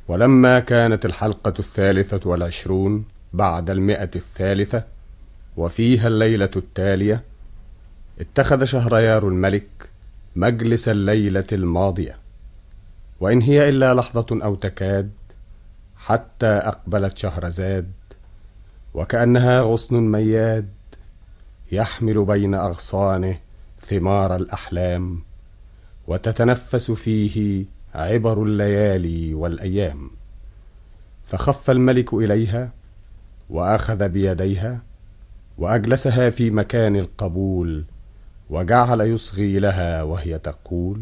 ولما كانت الحلقة 23 بعد 100 وفيها الليلة التالية، اتخذ شهريار الملك مجلس الليلة الماضية، وإن هي إلا لحظة أو تكاد حتى أقبلت شهرزاد وكأنها غصن مياد يحمل بين أغصانه ثمار الأحلام، وتتنفس فيه عبر الليالي والأيام. فخف الملك إليها وأخذ بيديها وأجلسها في مكان القبول، وجعل يصغي لها وهي تقول: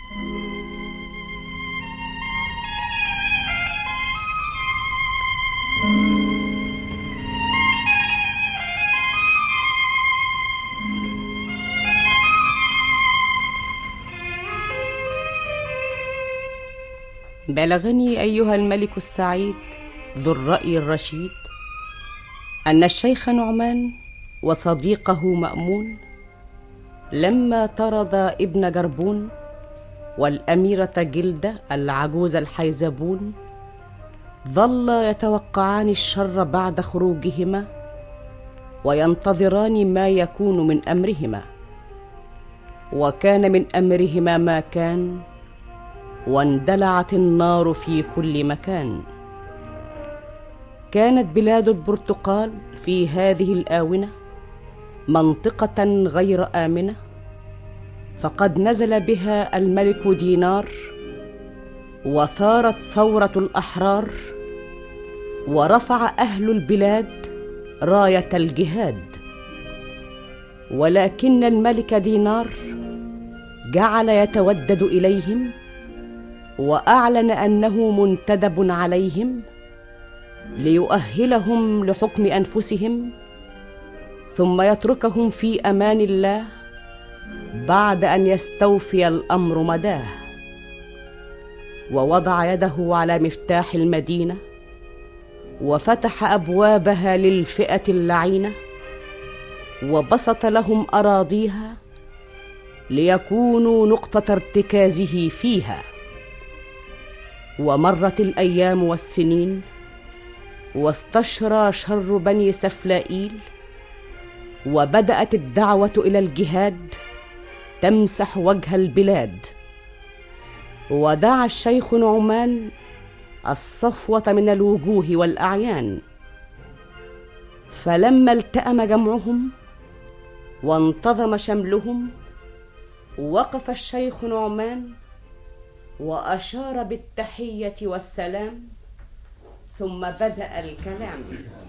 بلغني أيها الملك السعيد ذو الرأي الرشيد أن الشيخ نعمان وصديقه مأمون لما طرد ابن جربون والأميرة جلدة العجوز الحيزبون ظلا يتوقعان الشر بعد خروجهما وينتظران ما يكون من أمرهما، وكان من أمرهما ما كان، واندلعت النار في كل مكان. كانت بلاد البرتقال في هذه الآونة منطقة غير آمنة، فقد نزل بها الملك دينار وثارت ثورة الأحرار، ورفع أهل البلاد راية الجهاد. ولكن الملك دينار جعل يتودد إليهم وأعلن أنه منتدب عليهم ليؤهلهم لحكم أنفسهم، ثم يتركهم في أمان الله بعد أن يستوفي الأمر مداه. ووضع يده على مفتاح المدينة وفتح أبوابها للفئة اللعينة، وبسط لهم أراضيها ليكونوا نقطة ارتكازه فيها. ومرت الأيام والسنين، واستشرى شر بني سفلائيل، وبدأت الدعوة إلى الجهاد تمسح وجه البلاد. ودعا الشيخ نعمان الصفوة من الوجوه والأعيان، فلما التأم جمعهم وانتظم شملهم، وقف الشيخ نعمان وأشار بالتحية والسلام، ثم بدأ الكلام: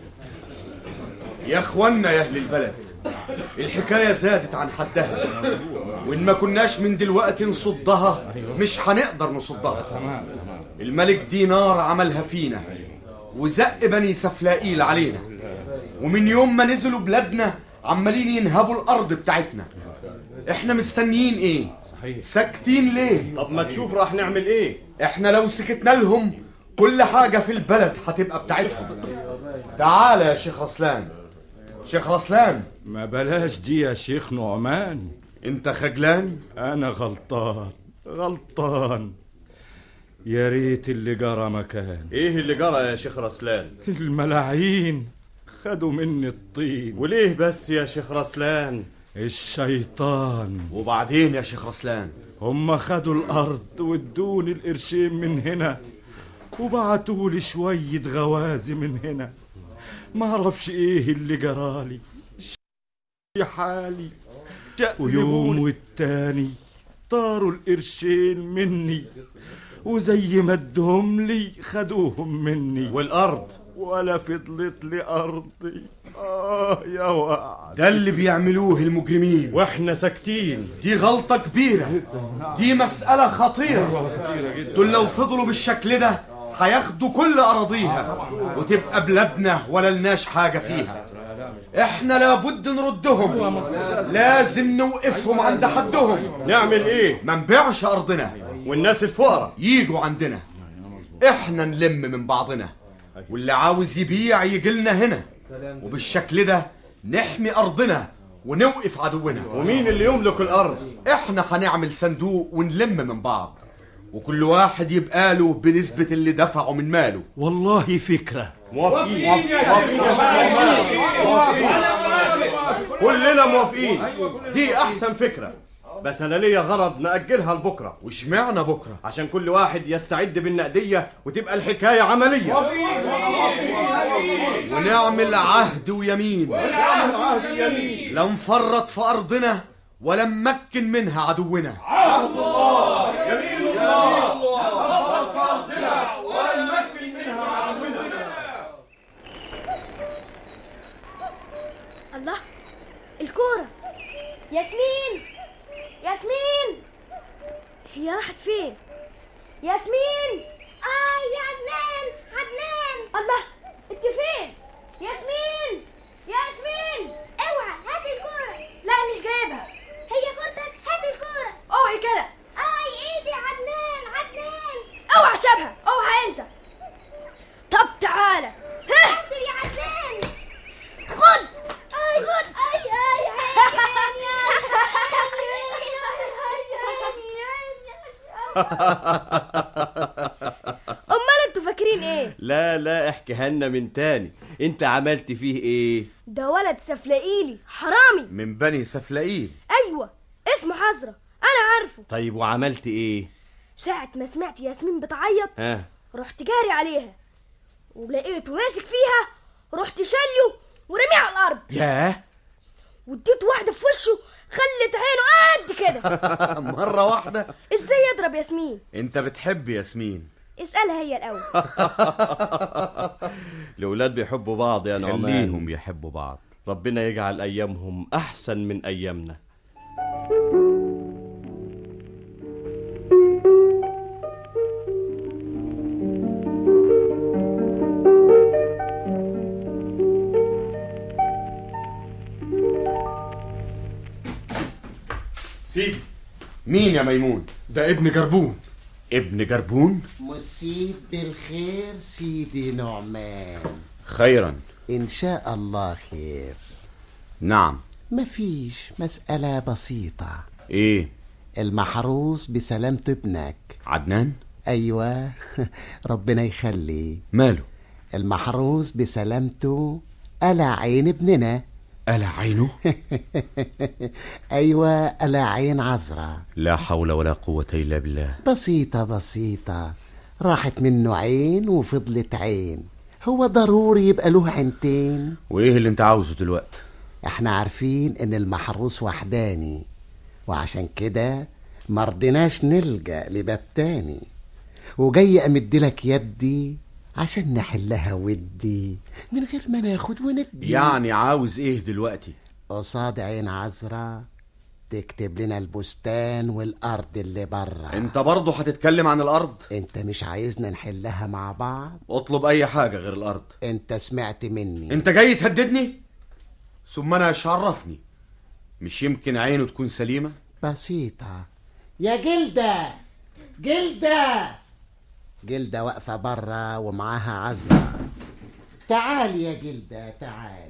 يا اخوانا يا اهل البلد، الحكاية زادت عن حدها، وإن ما كناش من دلوقتي نصدها مش هنقدر نصدها. الملك دينار عملها فينا وزق بني سفلائيل علينا، ومن يوم ما نزلوا بلادنا عمالين ينهبوا الأرض بتاعتنا. احنا مستنيين ايه؟ ساكتين ليه؟ طب ما تشوف راح نعمل ايه؟ احنا لو سكتنا لهم كل حاجة في البلد هتبقى بتاعتهم. تعال يا شيخ رسلان. شيخ رسلان، ما بلاش دي يا شيخ نعمان. انت خجلان؟ انا غلطان. يا ريت اللي جرى مكان. ايه اللي جرى يا شيخ رسلان؟ الملاعين خدوا مني الطين. وليه بس يا شيخ رسلان؟ الشيطان. وبعدين يا شيخ رسلان؟ هم خدوا الارض وادوني القرشين من هنا، وبعتولي شوية غوازي من هنا. ما اعرفش ايه اللي جرالي، يا حالي. ويوم والتاني طاروا القرشين مني، وزي ما ادهم لي خدوهم مني. والارض ولا فضلت لي ارضي. يا وعد، ده اللي بيعملوه المجرمين واحنا ساكتين. دي غلطة كبيرة، دي مسألة خطيرة. دول لو فضلوا بالشكل ده هياخدوا كل أراضيها، وتبقى بلادنا ولا لناش حاجة فيها. احنا لابد نردهم، لازم نوقفهم عند حدهم. نعمل ايه؟ ما نبيعش أرضنا، والناس الفقراء ييجوا عندنا. احنا نلم من بعضنا، واللي عاوز يبيع يجيلنا هنا، وبالشكل ده نحمي أرضنا ونوقف عدونا. ومين اللي يملك الأرض؟ احنا هنعمل صندوق ونلم من بعض، وكل واحد يبقى له بنسبة اللي دفعه من ماله. والله فكرة. موافقين كلنا موافقين، دي احسن فكرة. بس انا ليا غرض نأجلها لبكرة. واشمعنى بكرة؟ عشان كل واحد يستعد بالنقدية وتبقى الحكاية عملية. ونعمل عهد ويمين لا نفرط في أرضنا ولا نمكن منها عدونا. عهد الله يمين الله لا نفرط في أرضنا ولا نمكن منها عدونا. الله، الكورة. ياسمين ياسمين، هي راحت فين؟ ياسمين. يا عدنان عدنان. الله، انت فين؟ ياسمين ياسمين، اوعى هات الكورة. لا مش جايبها. هي كورتك؟ هات الكورة. اوعي كده. ايدي عدنان عدنان. اوعى سيبها، اوعى انت. طب تعالى. حاسب يا عدنان. خد. خد. امال انتوا فاكرين ايه؟ لا احكيها لنا من تاني. انت عملت فيه ايه؟ ده ولد سفلقيلي حرامي من بني سفلقيل. ايوه، اسمه حزرة، انا عارفه. طيب وعملت ايه؟ ساعة ما سمعت ياسمين بتعيط رحت جاري عليها ولقيته ماسك فيها، رحت شاله ورميه على الارض. ياه، واديته واحدة في وشه خلت عينه قد كده. مرة واحدة؟ ازاي يضرب ياسمين؟ انت بتحب ياسمين؟ اسألها هي الاول. الأولاد بيحبوا بعض يا نعمان. خليهم يحبوا بعض. ربنا يجعل أيامهم أحسن من أيامنا. سيدي. مين يا ميمون؟ ده ابن جربون. ابن جربون؟ مسيب بالخير سيدي نعمان. خيرا إن شاء الله خير. نعم. مفيش، مسألة بسيطة. ايه؟ المحروس بسلامة ابنك عدنان؟ أيوة. ربنا يخلي. ماله؟ المحروس بسلامته ألا عين ابننا. ألا عينه؟ أيوة، ألا عين عذرة. لا حول ولا قوة إلا بالله. بسيطة، راحت منه عين وفضلت عين. هو ضروري يبقى له عينتين؟ وإيه اللي انت عاوزه دلوقتي؟ احنا عارفين ان المحروس وحداني، وعشان كده مرضناش نلجأ لباب تاني، وجاي امدلك يدي عشان نحلها ودي من غير ما ناخد وندي. يعني عاوز ايه دلوقتي؟ قصاد عين عذرة تكتب لنا البستان والارض اللي بره. انت برضه هتتكلم عن الارض؟ انت مش عايزنا نحلها مع بعض؟ اطلب اي حاجة غير الارض. انت سمعت مني. انت جاي تهددني؟ ثم انا ايش عرفني؟ مش يمكن عينه تكون سليمة؟ بسيطة. يا جلدة واقفة برا ومعاها عذرة. تعالي يا جلدة تعالي.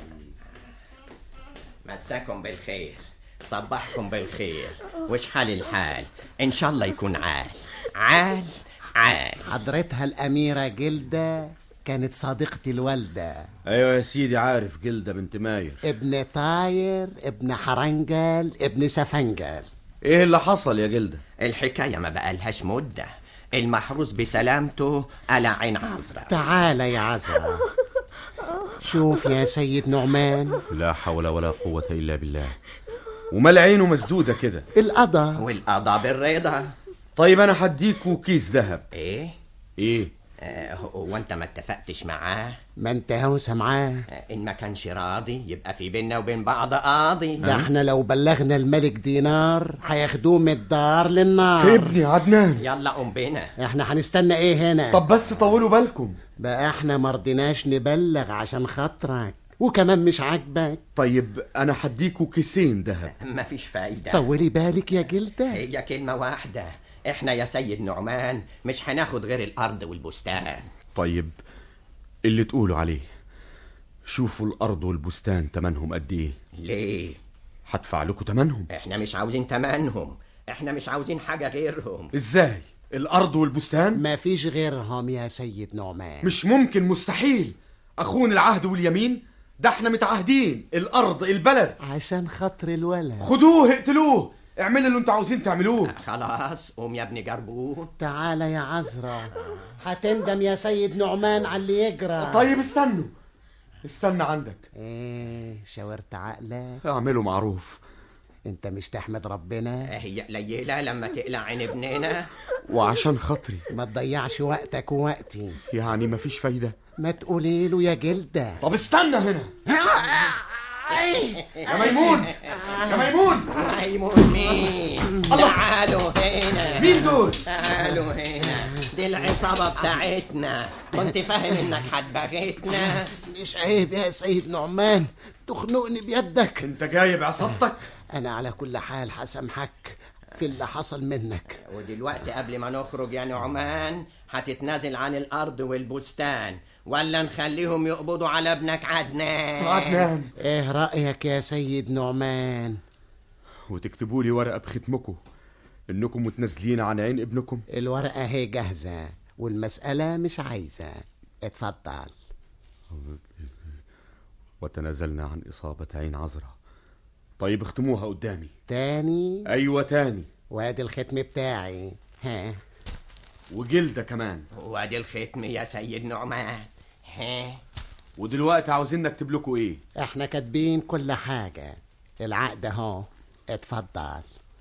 مساكم بالخير، صبحكم بالخير. وش حال الحال؟ ان شاء الله يكون عال. حضرتها الأميرة جلدة كانت صديقتي الوالدة. ايوه يا سيدي، عارف جلدة بنت ماير. ابن طاير، ابن حرنجل، ابن سفنجل. ايه اللي حصل يا جلدة؟ الحكاية ما بقالهاش مدة. المحروس بسلامته على عين عذرة. تعالى يا عذرة. شوف يا سيد نعمان. لا حول ولا قوة إلا بالله. ومال عينه مسدودة كده؟ القضاء. والقضاء بالرضا. طيب أنا هديكوا كيس ذهب. إيه؟ هو أنت ما اتفقتش معاه؟ ما انت هوسة معاه. إن ما كانش راضي يبقى في بيننا وبين بعض قاضي. ده احنا لو بلغنا الملك دينار هياخدوه من الدار للنار. ابني عدنان، يلا قوم بينا. احنا هنستنى ايه هنا؟ طب بس طولوا بالكم بقى. احنا مرضناش نبلغ عشان خاطرك، وكمان مش عاجبك. طيب أنا هديكوا كيسين ذهب. مفيش فايدة. طولي بالك يا جلدة. هي كلمة واحدة. احنا يا سيد نعمان مش هناخد غير الأرض والبستان. طيب اللي تقولوا عليه. شوفوا الأرض والبستان تمنهم قد ايه؟ ليه؟ هدفع لكم تمنهم. احنا مش عاوزين تمنهم، احنا مش عاوزين حاجة غيرهم. ازاي؟ الأرض والبستان؟ ما فيش غيرهم يا سيد نعمان. مش ممكن، مستحيل. أخون العهد واليمين، ده احنا متعاهدين. الأرض، البلد. عشان خاطر الولد. خدوه اقتلوه، اعملوا اللي انتوا عاوزين تعملوه. خلاص قوم يا ابني جربون. تعالى يا عذرا، هتندم يا سيد نعمان على اللي يجرى. طيب استنى عندك. ايه شاورت عقلك؟ اعملوا معروف. انت مش تحمد ربنا؟ هي قليلة لما تقلع عين ابننا. وعشان خاطري ما تضيعش وقتك ووقتي. يعني مفيش فايدة؟ ما تقولي له يا جلدة. طب استنى هنا. يا ميمون، يا ميمون. ميمون مين؟ تعالوا هنا. مين دول؟ تعالوا هنا، دي العصابة بتاعتنا. كنت فاهم انك هتبغتنا. مش عيب يا سيد نعمان تخنقني بيدك؟ انت جايب عصابتك؟ انا على كل حال هسامحك في اللي حصل منك. ودلوقتي قبل ما نخرج يا نعمان هتتنازل عن الارض والبستان، ولا نخليهم يقبضوا على ابنك عدنان؟ ايه رأيك يا سيد نعمان؟ وتكتبوا لي ورقة بختمكم انكم متنازلين عن عين ابنكم. الورقة هي جاهزة والمسألة مش عايزة. اتفضل. وتنازلنا عن إصابة عين عذرا. طيب اختموها قدامي. تاني؟ ايوه تاني. وادي الختم بتاعي. ها، وجلدة كمان. وادي الختم يا سيد نعمان. ها، ودلوقتي عاوزين نكتب لكم ايه؟ احنا كاتبين كل حاجة. العقد اهو، اتفضل.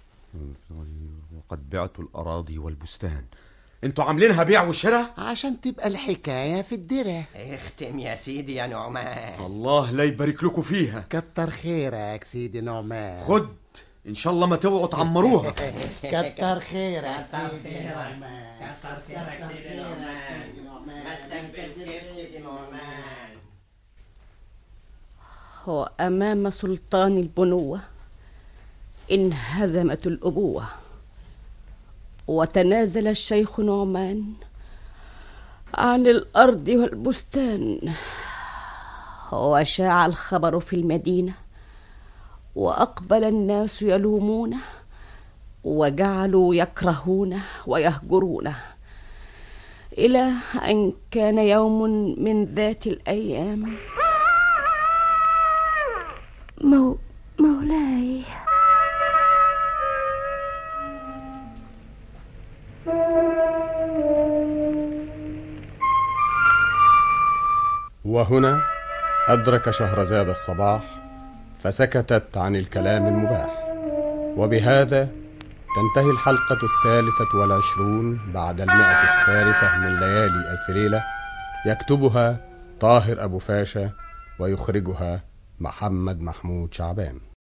وقد بعتوا الأراضي والبستان. انتوا عاملينها بيع وشراء عشان تبقى الحكاية في الدرة. اختم يا سيدي يا نعمان. الله لا يبارك لكم فيها. كتر خيرك سيدي نعمان. خد، ان شاء الله ما توعوا تعمروها. كتر خيرك سيدي نعمان. كتر خيرك سيدي نعمان. وأمام سلطان البنوة انهزمت الأبوة، وتنازل الشيخ نعمان عن الأرض والبستان، وشاع الخبر في المدينة، وأقبل الناس يلومونه، وجعلوا يكرهونه ويهجرونه، إلى أن كان يوم من ذات الأيام. مولاي. وهنا أدرك شهرزاد الصباح، فسكتت عن الكلام المباح. وبهذا تنتهي الحلقة 23 بعد 100 من ليالي ألف ليلة. يكتبها طاهر أبو فاشا، ويخرجها محمد محمود شعبان.